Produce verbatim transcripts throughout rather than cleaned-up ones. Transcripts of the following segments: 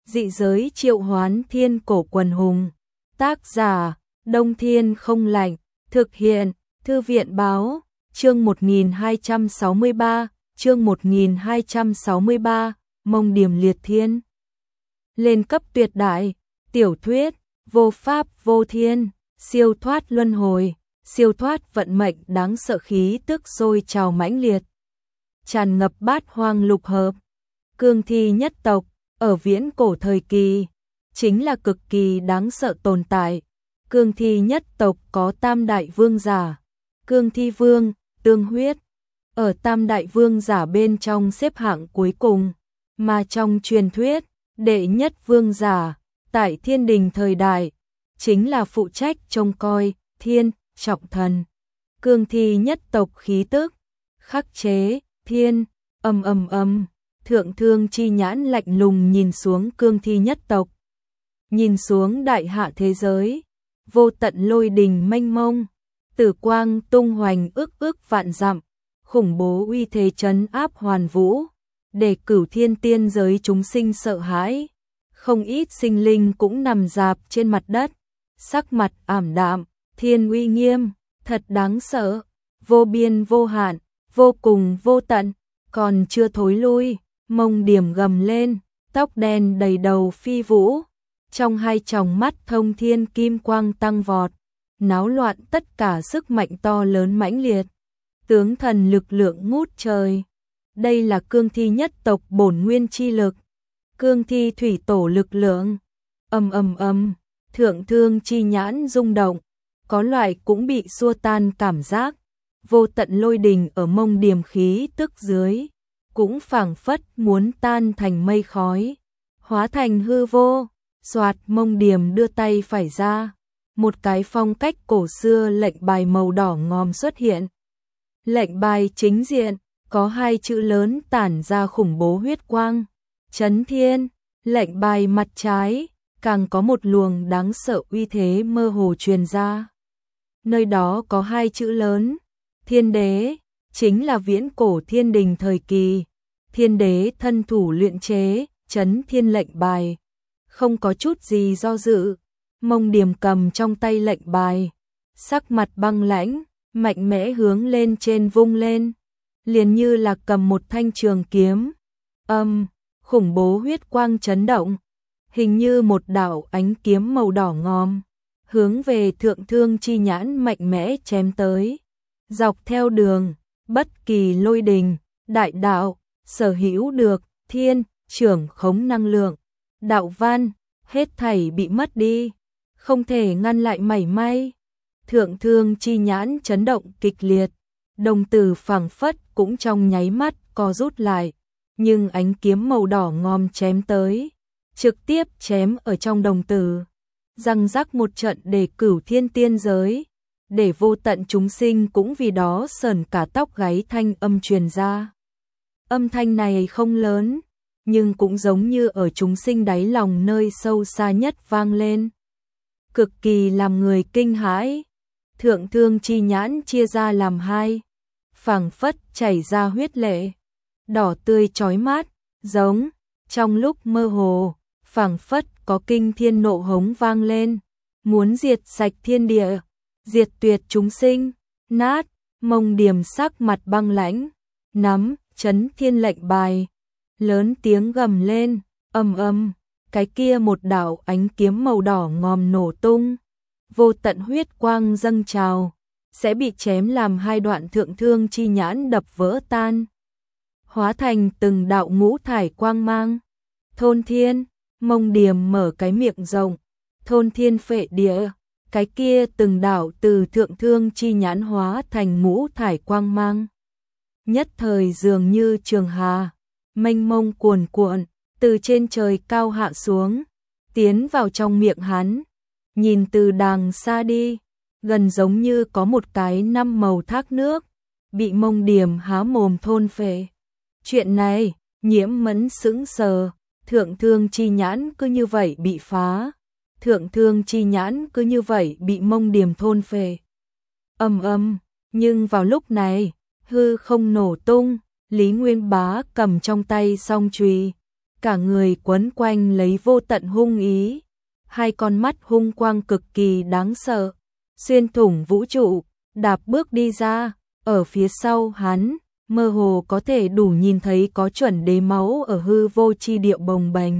Dị giới triệu hoán thiên cổ quần hùng. Tác giả, Đông Thiên không lạnh. Thực hiện, Thư viện báo, chương một nghìn hai trăm sáu mươi ba, chương một nghìn hai trăm sáu mươi ba, Mông Điểm Liệt Thiên. Lên cấp tuyệt đại, tiểu thuyết, vô pháp vô thiên, siêu thoát luân hồi, siêu thoát vận mệnh đáng sợ khí tức sôi trào mãnh liệt. Tràn ngập bát hoang lục hợp, cương thi nhất tộc, ở viễn cổ thời kỳ, chính là cực kỳ đáng sợ tồn tại. Cương thi nhất tộc có tam đại vương giả, cương thi vương, tương huyết, ở tam đại vương giả bên trong xếp hạng cuối cùng, mà trong truyền thuyết, đệ nhất vương giả, tại thiên đình thời đại, chính là phụ trách trông coi, thiên, trọng thần. Cương thi nhất tộc khí tức, khắc chế, thiên, ầm ầm ầm, thượng thương chi nhãn lạnh lùng nhìn xuống cương thi nhất tộc. Nhìn xuống đại hạ thế giới, vô tận lôi đình mênh mông, tử quang tung hoành ước ước vạn dặm, khủng bố uy thế trấn áp hoàn vũ, để cửu thiên tiên giới chúng sinh sợ hãi. Không ít sinh linh cũng nằm rạp trên mặt đất, sắc mặt ảm đạm, thiên uy nghiêm, thật đáng sợ, vô biên vô hạn, vô cùng vô tận, còn chưa thối lui, Mông Điểm gầm lên, tóc đen đầy đầu phi vũ, trong hai tròng mắt thông thiên kim quang tăng vọt, náo loạn tất cả sức mạnh to lớn mãnh liệt, tướng thần lực lượng ngút trời. Đây là cương thi nhất tộc bổn nguyên chi lực, cương thi thủy tổ lực lượng. Ầm ầm ầm, thượng thương chi nhãn rung động, có loại cũng bị xua tan cảm giác. Vô tận lôi đình ở Mông Điểm khí tức dưới, cũng phảng phất muốn tan thành mây khói, hóa thành hư vô. Soạt, Mông Điểm đưa tay phải ra, một cái phong cách cổ xưa lệnh bài màu đỏ ngòm xuất hiện. Lệnh bài chính diện có hai chữ lớn tản ra khủng bố huyết quang, Chấn Thiên. Lệnh bài mặt trái càng có một luồng đáng sợ uy thế mơ hồ truyền ra. Nơi đó có hai chữ lớn, Thiên Đế, chính là viễn cổ thiên đình thời kỳ. Thiên Đế thân thủ luyện chế Chấn Thiên lệnh bài, không có chút gì do dự. Mông Điểm cầm trong tay lệnh bài, sắc mặt băng lãnh, mạnh mẽ hướng lên trên vung lên, liền như là cầm một thanh trường kiếm. Âm, khủng bố huyết quang chấn động, hình như một đạo ánh kiếm màu đỏ ngòm, hướng về thượng thương chi nhãn mạnh mẽ chém tới. Dọc theo đường, bất kỳ lôi đình, đại đạo, sở hữu được, thiên, trưởng khống năng lượng, đạo văn, hết thảy bị mất đi, không thể ngăn lại mảy may. Thượng thương chi nhãn chấn động kịch liệt, đồng tử phảng phất cũng trong nháy mắt co rút lại, nhưng ánh kiếm màu đỏ ngòm chém tới, trực tiếp chém ở trong đồng tử, răng rắc một trận để cửu thiên tiên giới, để vô tận chúng sinh cũng vì đó sởn cả tóc gáy. Thanh âm truyền ra. Âm thanh này không lớn, nhưng cũng giống như ở chúng sinh đáy lòng nơi sâu xa nhất vang lên, cực kỳ làm người kinh hãi. Thượng thương chi nhãn chia ra làm hai, phảng phất chảy ra huyết lệ, đỏ tươi chói mắt, giống trong lúc mơ hồ, phảng phất có kinh thiên nộ hống vang lên, muốn diệt sạch thiên địa, diệt tuyệt chúng sinh. Nát, Mông Điểm sắc mặt băng lãnh, nắm Chấn Thiên lệnh bài, lớn tiếng gầm lên, ầm ầm, cái kia một đạo ánh kiếm màu đỏ ngòm nổ tung, vô tận huyết quang dâng trào, sẽ bị chém làm hai đoạn. Thượng thương chi nhãn đập vỡ tan, hóa thành từng đạo ngũ thải quang mang. Thôn thiên, Mông Điểm mở cái miệng rộng, thôn thiên phệ địa, cái kia từng đạo từ thượng thương chi nhãn hóa thành ngũ thải quang mang. Nhất thời dường như trường hà, mênh mông cuồn cuộn, từ trên trời cao hạ xuống, tiến vào trong miệng hắn. Nhìn từ đàng xa đi, gần giống như có một cái năm màu thác nước, bị Mông Điểm há mồm thôn phệ. Chuyện này, Nhiễm Mẫn sững sờ, thượng thương chi nhãn cứ như vậy bị phá, thượng thương chi nhãn cứ như vậy bị Mông Điểm thôn phệ. Ầm ầm, nhưng vào lúc này, hư không nổ tung, Lý Nguyên Bá cầm trong tay song chùy, cả người quấn quanh lấy vô tận hung ý, hai con mắt hung quang cực kỳ đáng sợ, xuyên thủng vũ trụ, đạp bước đi ra, ở phía sau hắn, mơ hồ có thể đủ nhìn thấy có chuẩn đế máu ở hư vô chi địa bồng bềnh.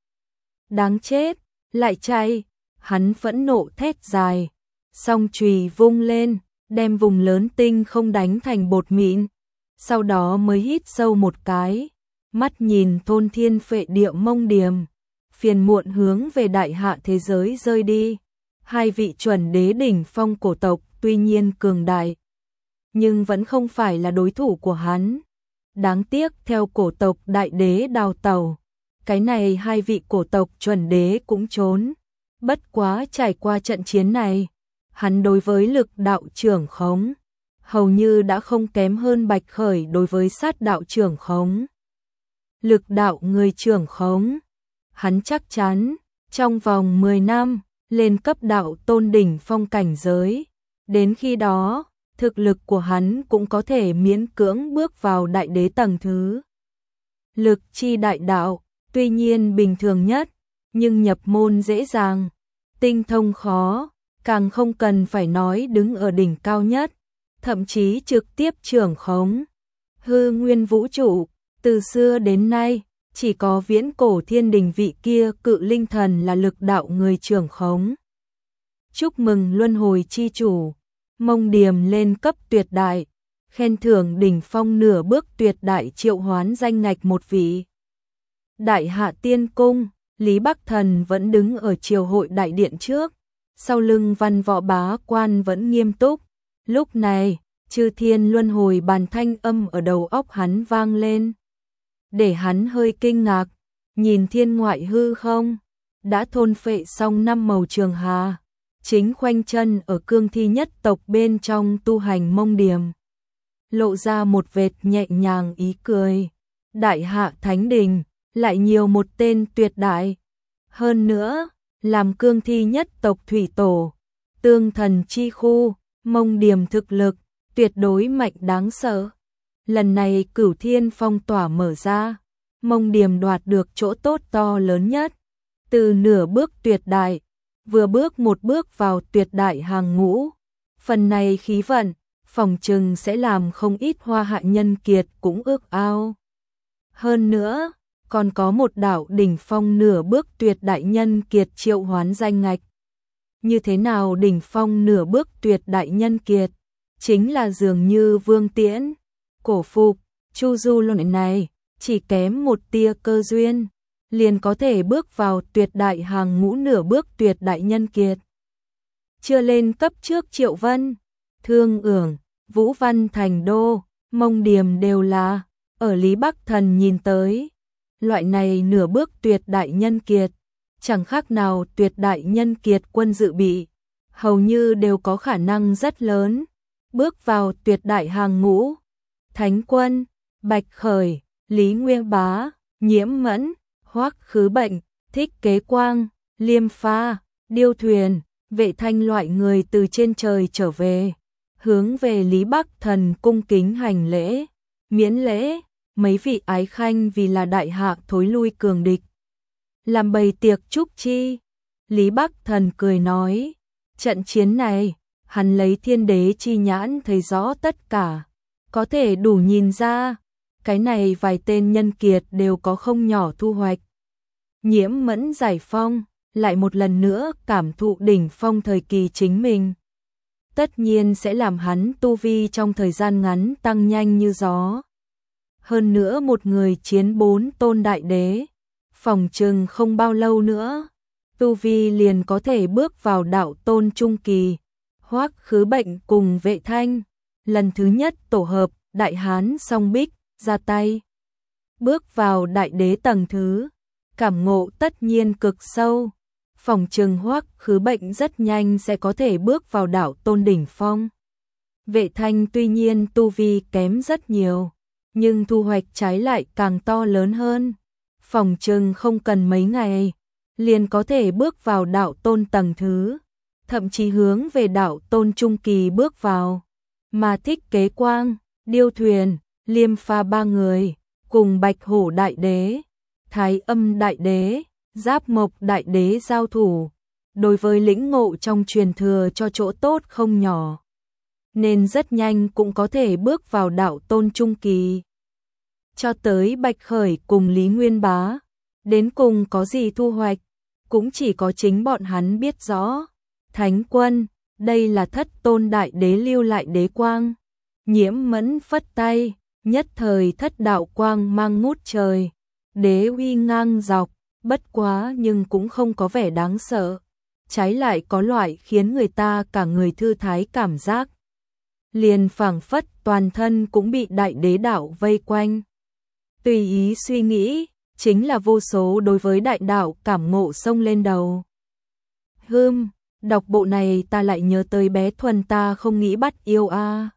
Đáng chết, lại chạy, hắn phẫn nộ thét dài, song chùy vung lên, đem vùng lớn tinh không đánh thành bột mịn, sau đó mới hít sâu một cái, mắt nhìn thôn thiên phệ địa Mông Điềm, phiền muộn hướng về đại hạ thế giới rơi đi. Hai vị chuẩn đế đỉnh phong cổ tộc tuy nhiên cường đại, nhưng vẫn không phải là đối thủ của hắn. Đáng tiếc theo cổ tộc đại đế đào tẩu, cái này hai vị cổ tộc chuẩn đế cũng trốn. Bất quá trải qua trận chiến này, hắn đối với lực đạo trưởng khống, hầu như đã không kém hơn Bạch Khởi đối với sát đạo trưởng khống. Lực đạo người trưởng khống, hắn chắc chắn, trong vòng mười năm, lên cấp đạo tôn đỉnh phong cảnh giới. Đến khi đó, thực lực của hắn cũng có thể miễn cưỡng bước vào đại đế tầng thứ. Lực chi đại đạo, tuy nhiên bình thường nhất, nhưng nhập môn dễ dàng, tinh thông khó, càng không cần phải nói đứng ở đỉnh cao nhất, thậm chí trực tiếp trưởng khống. Hư nguyên vũ trụ, từ xưa đến nay, chỉ có viễn cổ thiên đình vị kia cự linh thần là lực đạo người trưởng khống. Chúc mừng luân hồi chi chủ, Mông Điềm lên cấp tuyệt đại, khen thưởng đỉnh phong nửa bước tuyệt đại triệu hoán danh ngạch một vị. Đại hạ tiên cung, Lý Bắc Thần vẫn đứng ở triều hội đại điện trước, sau lưng văn võ bá quan vẫn nghiêm túc. Lúc này, chư thiên luân hồi bàn thanh âm ở đầu óc hắn vang lên, để hắn hơi kinh ngạc, nhìn thiên ngoại hư không, đã thôn phệ xong năm màu trường hà, chính khoanh chân ở cương thi nhất tộc bên trong tu hành Mông Điềm, lộ ra một vệt nhẹ nhàng ý cười. Đại hạ thánh đình, lại nhiều một tên tuyệt đại, hơn nữa, làm cương thi nhất tộc thủy tổ, tương thần chi khu, Mông Điềm thực lực, tuyệt đối mạnh đáng sợ. Lần này cửu thiên phong tỏa mở ra, Mông Điềm đoạt được chỗ tốt to lớn nhất, từ nửa bước tuyệt đại, vừa bước một bước vào tuyệt đại hàng ngũ. Phần này khí vận, phòng trừng sẽ làm không ít hoa hạ nhân kiệt cũng ước ao. Hơn nữa, còn có một đạo đỉnh phong nửa bước tuyệt đại nhân kiệt triệu hoán danh ngạch. Như thế nào đỉnh phong nửa bước tuyệt đại nhân kiệt? Chính là dường như Vương Tiễn, Cổ Phục, Chu Du lần này, chỉ kém một tia cơ duyên, liền có thể bước vào tuyệt đại hàng ngũ nửa bước tuyệt đại nhân kiệt. Chưa lên cấp trước Triệu Vân, Thương Ưởng, Vũ Văn Thành Đô, Mông Điềm đều là, ở Lý Bắc Thần nhìn tới, loại này nửa bước tuyệt đại nhân kiệt, chẳng khác nào tuyệt đại nhân kiệt quân dự bị, hầu như đều có khả năng rất lớn, bước vào tuyệt đại hàng ngũ. Thánh Quân, Bạch Khởi, Lý Nguyên Bá, Nhiễm Mẫn, Hoắc Khứ Bệnh, Thích Kế Quang, Liêm Pha, Điêu Thuyền, Vệ Thanh loại người từ trên trời trở về, hướng về Lý Bắc Thần cung kính hành lễ, miễn lễ. Mấy vị ái khanh vì là đại hạ thối lui cường địch, làm bày tiệc chúc chi. Lý Bắc Thần cười nói, trận chiến này, hắn lấy thiên đế chi nhãn thấy rõ tất cả, có thể đủ nhìn ra, cái này vài tên nhân kiệt đều có không nhỏ thu hoạch. Nhiễm Mẫn giải phong, lại một lần nữa cảm thụ đỉnh phong thời kỳ chính mình. Tất nhiên sẽ làm hắn tu vi trong thời gian ngắn tăng nhanh như gió. Hơn nữa một người chiến bốn tôn đại đế, phòng trừng không bao lâu nữa, tu vi liền có thể bước vào đạo tôn trung kỳ. Hoắc Khứ Bệnh cùng Vệ Thanh, lần thứ nhất tổ hợp, đại hán song bích, ra tay. Bước vào đại đế tầng thứ, cảm ngộ tất nhiên cực sâu, phòng trừng Hoắc Khứ Bệnh rất nhanh sẽ có thể bước vào đạo tôn đỉnh phong. Vệ Thanh tuy nhiên tu vi kém rất nhiều, nhưng thu hoạch trái lại càng to lớn hơn. Phòng trừng không cần mấy ngày, liền có thể bước vào đạo tôn tầng thứ, thậm chí hướng về đạo tôn trung kỳ bước vào. Mà Thích Kế Quang, Điêu Thuyền, Liêm Pha ba người, cùng Bạch Hổ đại đế, Thái Âm Đại Đế, Giáp Mộc Đại Đế giao thủ, đối với lĩnh ngộ trong truyền thừa cho chỗ tốt không nhỏ, nên rất nhanh cũng có thể bước vào đạo tôn trung kỳ. Cho tới Bạch Khởi cùng Lý Nguyên Bá, đến cùng có gì thu hoạch, cũng chỉ có chính bọn hắn biết rõ. Thánh quân, đây là Thất Tôn Đại Đế lưu lại đế quang. Nhiễm Mẫn phất tay, nhất thời thất đạo quang mang ngút trời, đế uy ngang dọc, bất quá nhưng cũng không có vẻ đáng sợ, trái lại có loại khiến người ta cả người thư thái cảm giác. Liền phảng phất toàn thân cũng bị đại đế đạo vây quanh. Tùy ý suy nghĩ, chính là vô số đối với đại đạo cảm ngộ sông lên đầu. Hừm, đọc bộ này ta lại nhớ tới bé Thuần ta không nghĩ bắt yêu a.